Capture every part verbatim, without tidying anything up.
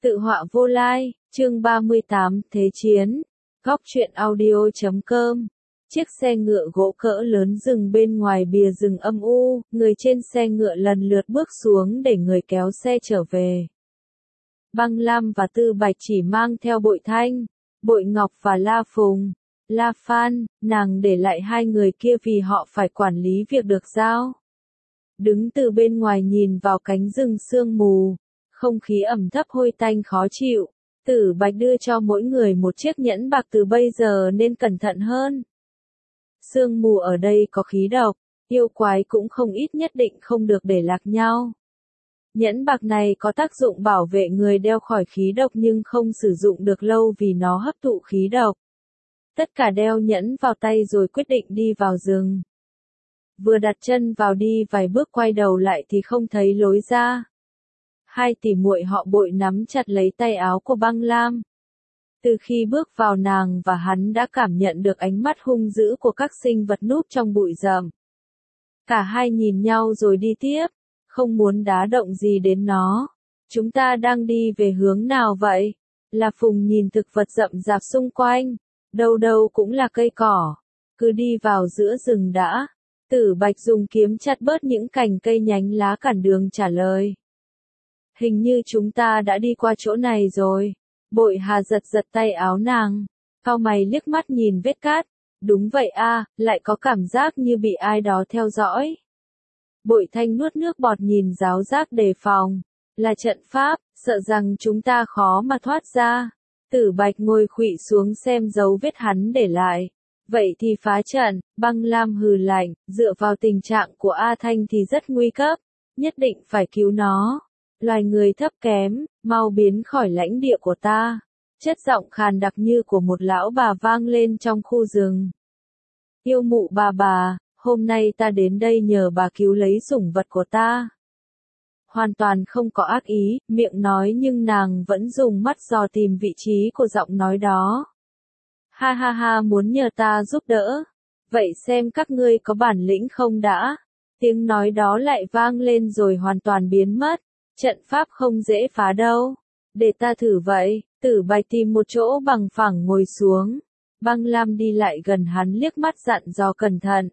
Tự họa vô lai, chương ba mươi tám, Thế chiến. Góc truyện audio chấm com. Chiếc xe ngựa gỗ cỡ lớn dừng bên ngoài bìa rừng âm u, người trên xe ngựa lần lượt bước xuống để người kéo xe trở về. Băng Lam và Tư Bạch chỉ mang theo Bội Thanh, Bội Ngọc và La Phùng. La Phan, nàng để lại hai người kia vì họ phải quản lý việc được giao. Đứng từ bên ngoài nhìn vào cánh rừng sương mù, không khí ẩm thấp hôi tanh khó chịu. Tử Bạch đưa cho mỗi người một chiếc nhẫn bạc, từ bây giờ nên cẩn thận hơn. Sương mù ở đây có khí độc, yêu quái cũng không ít, nhất định không được để lạc nhau. Nhẫn bạc này có tác dụng bảo vệ người đeo khỏi khí độc nhưng không sử dụng được lâu vì nó hấp thụ khí độc. Tất cả đeo nhẫn vào tay rồi quyết định đi vào rừng. Vừa đặt chân vào đi vài bước quay đầu lại thì không thấy lối ra. Hai tỷ muội họ Bội nắm chặt lấy tay áo của Băng Lam. Từ khi bước vào, nàng và hắn đã cảm nhận được ánh mắt hung dữ của các sinh vật núp trong bụi rậm. Cả hai nhìn nhau rồi đi tiếp, không muốn đá động gì đến nó. Chúng ta đang đi về hướng nào vậy? La Phùng nhìn thực vật rậm rạp xung quanh, đâu đâu cũng là cây cỏ. Cứ đi vào giữa rừng đã. Tử Bạch dùng kiếm chặt bớt những cành cây nhánh lá cản đường trả lời. Hình như chúng ta đã đi qua chỗ này rồi. Bội Hà giật giật tay áo nàng, cau mày liếc mắt nhìn vết cát. Đúng vậy a, lại có cảm giác như bị ai đó theo dõi. Bội Thanh nuốt nước bọt nhìn giáo giác đề phòng. Là trận pháp, sợ rằng chúng ta khó mà thoát ra. Tử Bạch ngồi khuỵu xuống xem dấu vết hắn để lại. Vậy thì phá trận. Băng Lam hừ lạnh, dựa vào tình trạng của A Thanh thì rất nguy cấp, nhất định phải cứu nó. Loài người thấp kém, mau biến khỏi lãnh địa của ta. Chất giọng khàn đặc như của một lão bà vang lên trong khu rừng. Yêu mụ bà bà, hôm nay ta đến đây nhờ bà cứu lấy sủng vật của ta. Hoàn toàn không có ác ý, miệng nói nhưng nàng vẫn dùng mắt dò tìm vị trí của giọng nói đó. Ha ha ha, muốn nhờ ta giúp đỡ. Vậy xem các ngươi có bản lĩnh không đã. Tiếng nói đó lại vang lên rồi hoàn toàn biến mất. Trận pháp không dễ phá đâu. Để ta thử vậy. Tử Bạch tìm một chỗ bằng phẳng ngồi xuống. Băng Lam đi lại gần hắn liếc mắt dặn dò cẩn thận.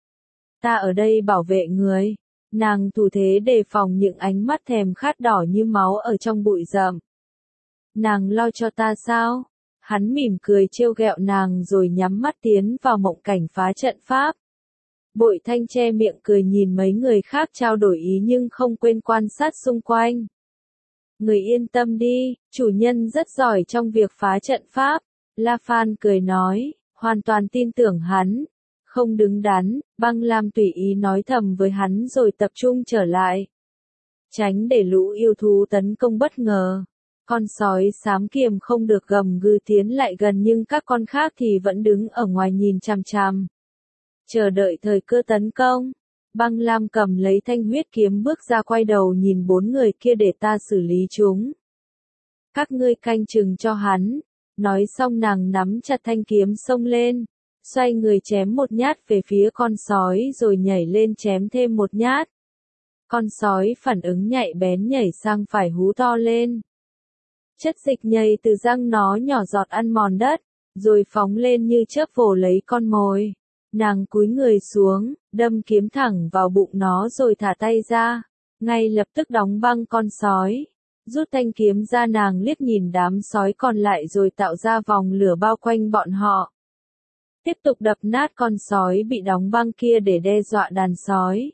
Ta ở đây bảo vệ người. Nàng thủ thế đề phòng những ánh mắt thèm khát đỏ như máu ở trong bụi rậm. Nàng lo cho ta sao? Hắn mỉm cười trêu ghẹo nàng rồi nhắm mắt tiến vào mộng cảnh phá trận pháp. Bội Thanh che miệng cười nhìn mấy người khác trao đổi ý nhưng không quên quan sát xung quanh. Người yên tâm đi, chủ nhân rất giỏi trong việc phá trận pháp. La Phan cười nói, hoàn toàn tin tưởng hắn. Không đứng đắn, Băng Lam tùy ý nói thầm với hắn rồi tập trung trở lại. Tránh để lũ yêu thú tấn công bất ngờ. Con sói xám kiềm không được gầm gừ tiến lại gần nhưng các con khác thì vẫn đứng ở ngoài nhìn chằm chằm. Chờ đợi thời cơ tấn công. Băng Lam cầm lấy thanh huyết kiếm bước ra quay đầu nhìn bốn người kia để ta xử lý chúng. Các ngươi canh chừng cho hắn. Nói xong nàng nắm chặt thanh kiếm xông lên. Xoay người chém một nhát về phía con sói rồi nhảy lên chém thêm một nhát. Con sói phản ứng nhạy bén nhảy sang phải hú to lên. Chất dịch nhầy từ răng nó nhỏ giọt ăn mòn đất, rồi phóng lên như chớp vồ lấy con mồi. Nàng cúi người xuống, đâm kiếm thẳng vào bụng nó rồi thả tay ra. Ngay lập tức đóng băng con sói. Rút thanh kiếm ra, nàng liếc nhìn đám sói còn lại rồi tạo ra vòng lửa bao quanh bọn họ. Tiếp tục đập nát con sói bị đóng băng kia để đe dọa đàn sói.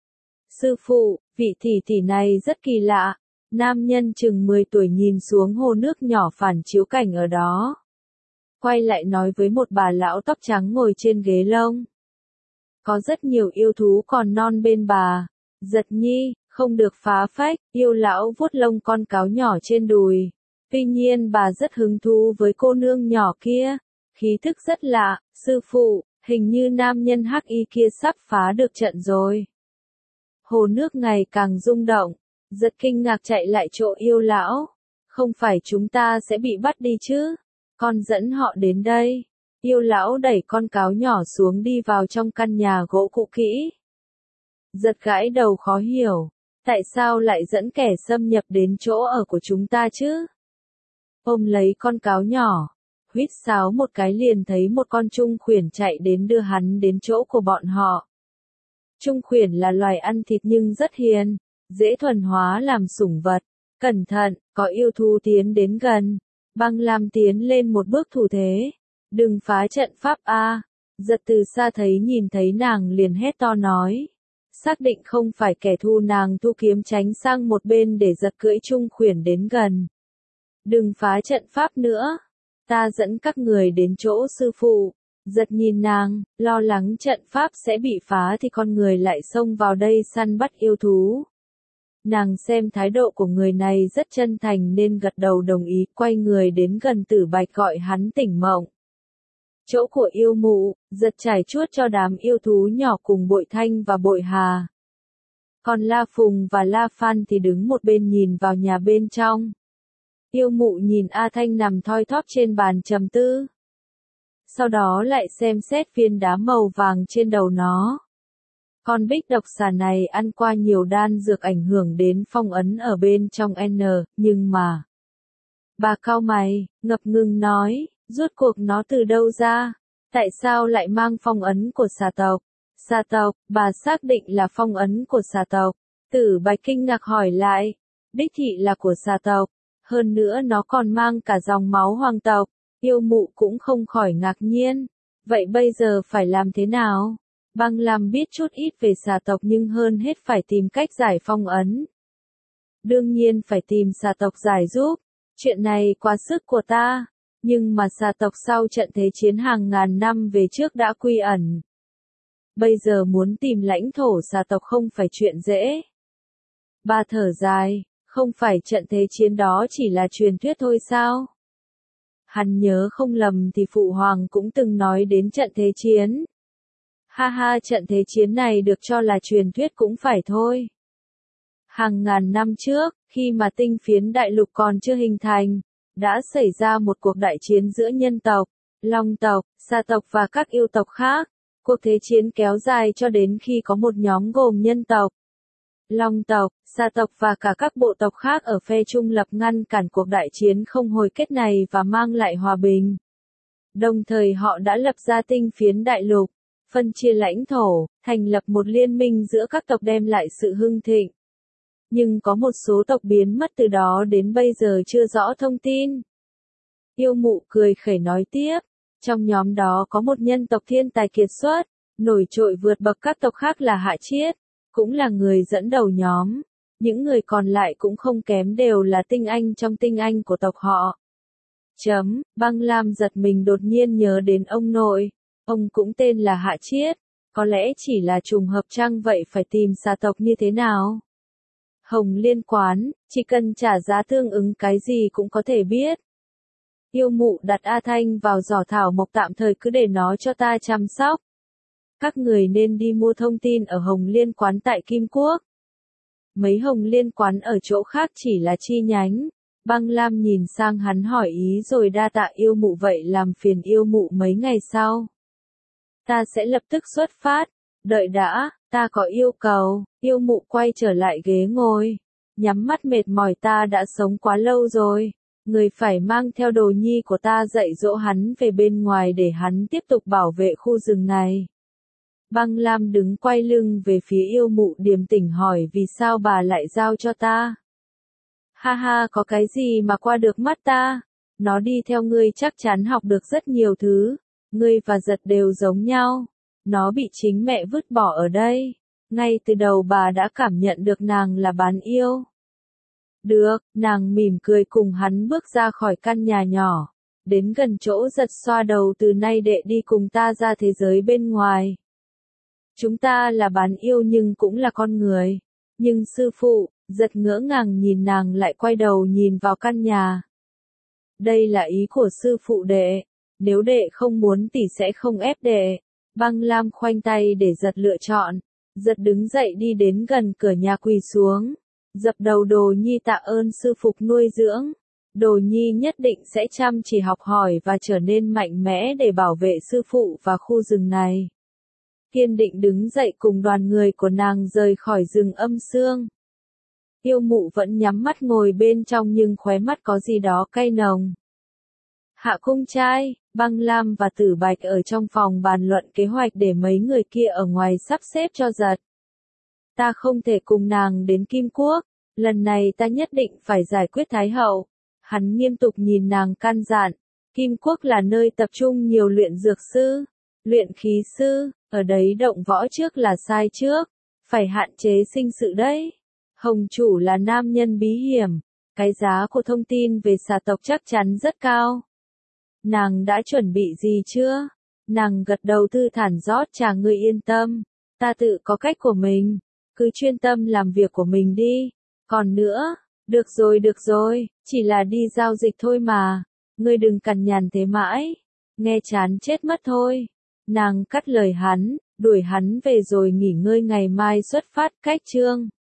Sư phụ, vị tỷ tỷ này rất kỳ lạ. Nam nhân chừng mười tuổi nhìn xuống hồ nước nhỏ phản chiếu cảnh ở đó. Quay lại nói với một bà lão tóc trắng ngồi trên ghế lông. Có rất nhiều yêu thú còn non bên bà. Giật nhi, không được phá phách. Yêu lão vuốt lông con cáo nhỏ trên đùi. Tuy nhiên bà rất hứng thú với cô nương nhỏ kia. Khí thức rất lạ. Sư phụ, hình như nam nhân hắc y kia sắp phá được trận rồi. Hồ nước ngày càng rung động. Giật kinh ngạc chạy lại chỗ yêu lão. Không phải chúng ta sẽ bị bắt đi chứ? Con dẫn họ đến đây. Yêu lão đẩy con cáo nhỏ xuống đi vào trong căn nhà gỗ cũ kỹ. Giật gãi đầu khó hiểu. Tại sao lại dẫn kẻ xâm nhập đến chỗ ở của chúng ta chứ? ôm lấy con cáo nhỏ, huýt sáo một cái liền thấy một con trung khuyển chạy đến đưa hắn đến chỗ của bọn họ. Trung khuyển là loài ăn thịt nhưng rất hiền, dễ thuần hóa làm sủng vật. Cẩn thận, có yêu thú tiến đến gần. Băng Lam tiến lên một bước thủ thế. Đừng phá trận pháp a. Giật từ xa thấy nhìn thấy nàng liền hét to nói. Xác định không phải kẻ thù, nàng thu kiếm tránh sang một bên để giật cưỡi trung khuyển đến gần. Đừng phá trận pháp nữa. Ta dẫn các người đến chỗ sư phụ. Giật nhìn nàng, lo lắng trận pháp sẽ bị phá thì con người lại xông vào đây săn bắt yêu thú. Nàng xem thái độ của người này rất chân thành nên gật đầu đồng ý, quay người đến gần Tử Bạch gọi hắn tỉnh mộng. Chỗ của yêu mụ, giật trải chuốt cho đám yêu thú nhỏ cùng Bội Thanh và Bội Hà. Còn La Phùng và La Phan thì đứng một bên nhìn vào nhà bên trong. Yêu mụ nhìn A Thanh nằm thoi thóp trên bàn trầm tư. Sau đó lại xem xét viên đá màu vàng trên đầu nó. Con bích độc xà này ăn qua nhiều đan dược ảnh hưởng đến phong ấn ở bên trong N, nhưng mà... Bà cau mày, ngập ngừng nói, rốt cuộc nó từ đâu ra? Tại sao lại mang phong ấn của xà tộc? Xà tộc, bà xác định là phong ấn của xà tộc. Tử Bạch kinh ngạc hỏi lại, đích thị là của xà tộc, hơn nữa nó còn mang cả dòng máu hoàng tộc. Yêu mụ cũng không khỏi ngạc nhiên. Vậy bây giờ phải làm thế nào? Băng Lam biết chút ít về xà tộc nhưng hơn hết phải tìm cách giải phong ấn. Đương nhiên phải tìm xà tộc giải giúp. Chuyện này quá sức của ta. Nhưng mà xà tộc sau trận thế chiến hàng ngàn năm về trước đã quy ẩn. Bây giờ muốn tìm lãnh thổ xà tộc không phải chuyện dễ. Bà thở dài, không phải trận thế chiến đó chỉ là truyền thuyết thôi sao? Hắn nhớ không lầm thì Phụ Hoàng cũng từng nói đến trận thế chiến. Ha ha, trận thế chiến này được cho là truyền thuyết cũng phải thôi. Hàng ngàn năm trước, khi mà tinh phiến đại lục còn chưa hình thành, đã xảy ra một cuộc đại chiến giữa nhân tộc, long tộc, xà tộc và các yêu tộc khác. Cuộc thế chiến kéo dài cho đến khi có một nhóm gồm nhân tộc, long tộc, xà tộc và cả các bộ tộc khác ở phe trung lập ngăn cản cuộc đại chiến không hồi kết này và mang lại hòa bình. Đồng thời họ đã lập ra tinh phiến đại lục, phân chia lãnh thổ, thành lập một liên minh giữa các tộc đem lại sự hưng thịnh. Nhưng có một số tộc biến mất từ đó đến bây giờ chưa rõ thông tin. Yêu mụ cười khẩy nói tiếp, trong nhóm đó có một nhân tộc thiên tài kiệt xuất, nổi trội vượt bậc các tộc khác là Hạ Chiết, cũng là người dẫn đầu nhóm. Những người còn lại cũng không kém, đều là tinh anh trong tinh anh của tộc họ. Chấm, Băng Lam giật mình đột nhiên nhớ đến ông nội, ông cũng tên là Hạ Chiết, có lẽ chỉ là trùng hợp chăng? Vậy phải tìm xà tộc như thế nào? Hồng Liên Quán, chỉ cần trả giá tương ứng cái gì cũng có thể biết. Yêu mụ đặt A Thanh vào giỏ thảo mộc, tạm thời cứ để nó cho ta chăm sóc. Các người nên đi mua thông tin ở Hồng Liên Quán tại Kim Quốc. Mấy Hồng Liên Quán ở chỗ khác chỉ là chi nhánh. Băng Lam nhìn sang hắn hỏi ý rồi đa tạ yêu mụ, vậy làm phiền yêu mụ mấy ngày sau. Ta sẽ lập tức xuất phát. Đợi đã, ta có yêu cầu. Yêu mụ quay trở lại ghế ngồi. Nhắm mắt mệt mỏi, ta đã sống quá lâu rồi. Người phải mang theo đồ nhi của ta dạy dỗ hắn về bên ngoài để hắn tiếp tục bảo vệ khu rừng này. Băng Lam đứng quay lưng về phía yêu mụ điềm tĩnh hỏi vì sao bà lại giao cho ta. Ha ha, có cái gì mà qua được mắt ta. Nó đi theo ngươi chắc chắn học được rất nhiều thứ. Ngươi và Giật đều giống nhau. Nó bị chính mẹ vứt bỏ ở đây. Ngay từ đầu bà đã cảm nhận được nàng là bán yêu. Được, nàng mỉm cười cùng hắn bước ra khỏi căn nhà nhỏ. Đến gần chỗ Giật xoa đầu, từ nay đệ đi cùng ta ra thế giới bên ngoài. Chúng ta là bán yêu nhưng cũng là con người. Nhưng sư phụ, Giật ngỡ ngàng nhìn nàng lại quay đầu nhìn vào căn nhà. Đây là ý của sư phụ đệ. Nếu đệ không muốn tỷ sẽ không ép đệ. Băng Lam khoanh tay để Giật lựa chọn. Giật đứng dậy đi đến gần cửa nhà quỳ xuống. Dập đầu đồ nhi tạ ơn sư phụ nuôi dưỡng. Đồ nhi nhất định sẽ chăm chỉ học hỏi và trở nên mạnh mẽ để bảo vệ sư phụ và khu rừng này. Kiên định đứng dậy cùng đoàn người của nàng rời khỏi rừng âm sương. Tiêu Mụ vẫn nhắm mắt ngồi bên trong nhưng khóe mắt có gì đó cay nồng. Hạ Cung Trai, Băng Lam và Tử Bạch ở trong phòng bàn luận kế hoạch để mấy người kia ở ngoài sắp xếp cho giật. Ta không thể cùng nàng đến Kim Quốc, lần này ta nhất định phải giải quyết Thái Hậu. Hắn nghiêm túc nhìn nàng căn dặn, Kim Quốc là nơi tập trung nhiều luyện dược sư, luyện khí sư, ở đấy động võ trước là sai trước, phải hạn chế sinh sự đấy. Hồng chủ là nam nhân bí hiểm, cái giá của thông tin về xà tộc chắc chắn rất cao. Nàng đã chuẩn bị gì chưa? Nàng gật đầu thư thản rót trà, ngươi yên tâm, ta tự có cách của mình, cứ chuyên tâm làm việc của mình đi. Còn nữa, được rồi được rồi, chỉ là đi giao dịch thôi mà, ngươi đừng cằn nhằn thế mãi, nghe chán chết mất thôi. Nàng cắt lời hắn, đuổi hắn về rồi nghỉ ngơi, ngày mai xuất phát cách Trương.